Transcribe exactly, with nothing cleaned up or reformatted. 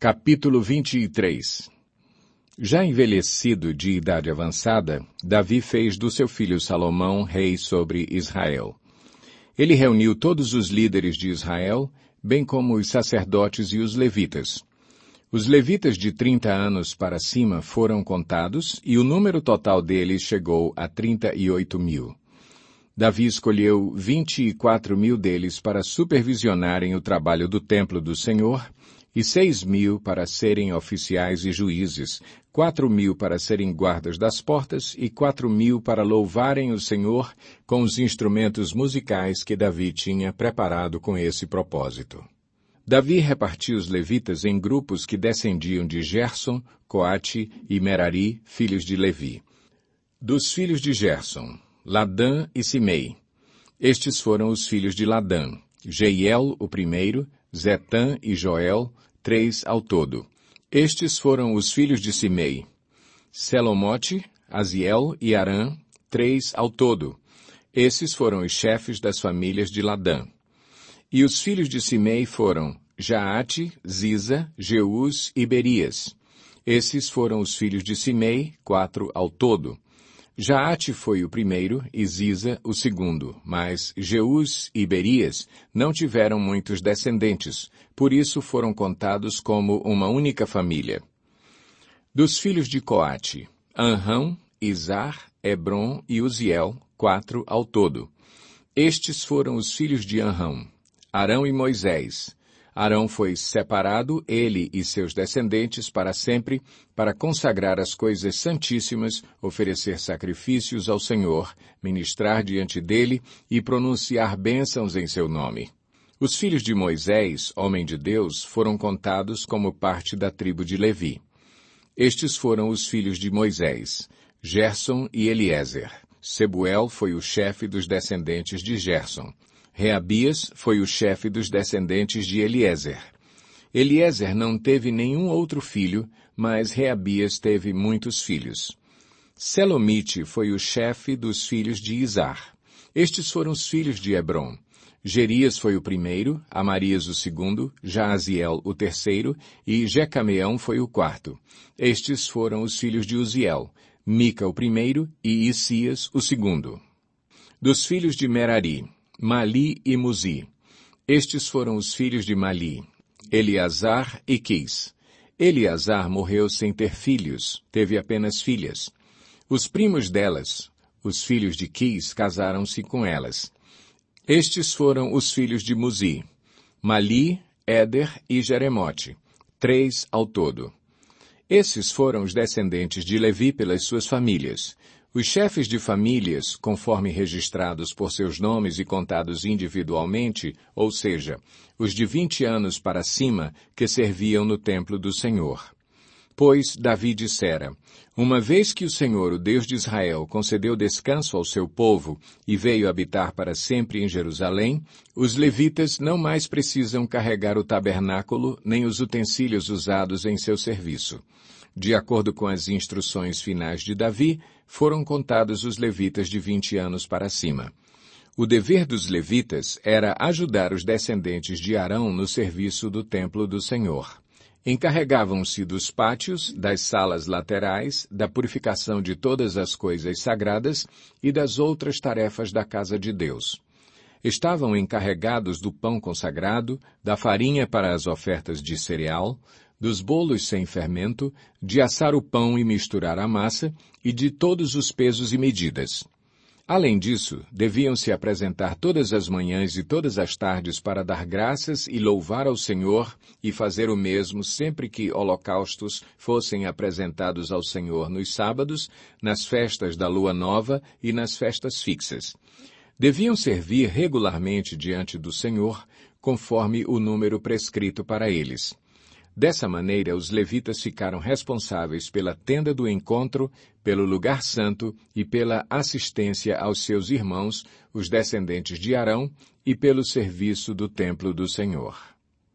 Capítulo vinte e três. Já envelhecido de idade avançada, Davi fez do seu filho Salomão rei sobre Israel. Ele reuniu todos os líderes de Israel, bem como os sacerdotes e os levitas. Os levitas de trinta anos para cima foram contados, e o número total deles chegou a trinta e oito mil. Davi escolheu vinte e quatro mil deles para supervisionarem o trabalho do templo do Senhor, e seis mil para serem oficiais e juízes, quatro mil para serem guardas das portas e quatro mil para louvarem o Senhor com os instrumentos musicais que Davi tinha preparado com esse propósito. Davi repartiu os levitas em grupos que descendiam de Gerson, Coate e Merari, filhos de Levi. Dos filhos de Gerson, Ladã e Simei. Estes foram os filhos de Ladã, Jeiel, o primeiro, Zetã e Joel, três ao todo. Estes foram os filhos de Simei, Selomote, Aziel e Arã, três ao todo. Esses foram os chefes das famílias de Ladã. E os filhos de Simei foram Jaate, Ziza, Jeús e Berias. Esses foram os filhos de Simei, quatro ao todo. Jaate foi o primeiro e Ziza o segundo, mas Jeús e Berias não tiveram muitos descendentes, por isso foram contados como uma única família. Dos filhos de Coate, Anrão, Izar, Hebron e Uziel, quatro ao todo. Estes foram os filhos de Anrão, Arão e Moisés. Arão foi separado, ele e seus descendentes, para sempre, para consagrar as coisas santíssimas, oferecer sacrifícios ao Senhor, ministrar diante dele e pronunciar bênçãos em seu nome. Os filhos de Moisés, homem de Deus, foram contados como parte da tribo de Levi. Estes foram os filhos de Moisés, Gerson e Eliezer. Sebuel foi o chefe dos descendentes de Gerson. Reabias foi o chefe dos descendentes de Eliezer. Eliezer não teve nenhum outro filho, mas Reabias teve muitos filhos. Selomite foi o chefe dos filhos de Izar. Estes foram os filhos de Hebron. Gerias foi o primeiro, Amarias o segundo, Jaaziel o terceiro e Jecameão foi o quarto. Estes foram os filhos de Uziel, Mica o primeiro e Isias o segundo. Dos filhos de Merari, Mali e Muzi. Estes foram os filhos de Mali, Eleazar e Quis. Eleazar morreu sem ter filhos, teve apenas filhas. Os primos delas, os filhos de Quis, casaram-se com elas. Estes foram os filhos de Muzi, Mali, Éder e Jeremote, três ao todo. Esses foram os descendentes de Levi pelas suas famílias. Os chefes de famílias, conforme registrados por seus nomes e contados individualmente, ou seja, os de vinte anos para cima, que serviam no templo do Senhor. Pois Davi dissera, uma vez que o Senhor, o Deus de Israel, concedeu descanso ao seu povo e veio habitar para sempre em Jerusalém, os levitas não mais precisam carregar o tabernáculo nem os utensílios usados em seu serviço. De acordo com as instruções finais de Davi, foram contados os levitas de vinte anos para cima. O dever dos levitas era ajudar os descendentes de Arão no serviço do templo do Senhor. Encarregavam-se dos pátios, das salas laterais, da purificação de todas as coisas sagradas e das outras tarefas da casa de Deus. Estavam encarregados do pão consagrado, da farinha para as ofertas de cereal, dos bolos sem fermento, de assar o pão e misturar a massa, e de todos os pesos e medidas. Além disso, deviam se apresentar todas as manhãs e todas as tardes para dar graças e louvar ao Senhor, e fazer o mesmo sempre que holocaustos fossem apresentados ao Senhor nos sábados, nas festas da lua nova e nas festas fixas. Deviam servir regularmente diante do Senhor, conforme o número prescrito para eles. Dessa maneira, os levitas ficaram responsáveis pela tenda do encontro, pelo lugar santo e pela assistência aos seus irmãos, os descendentes de Arão, e pelo serviço do templo do Senhor.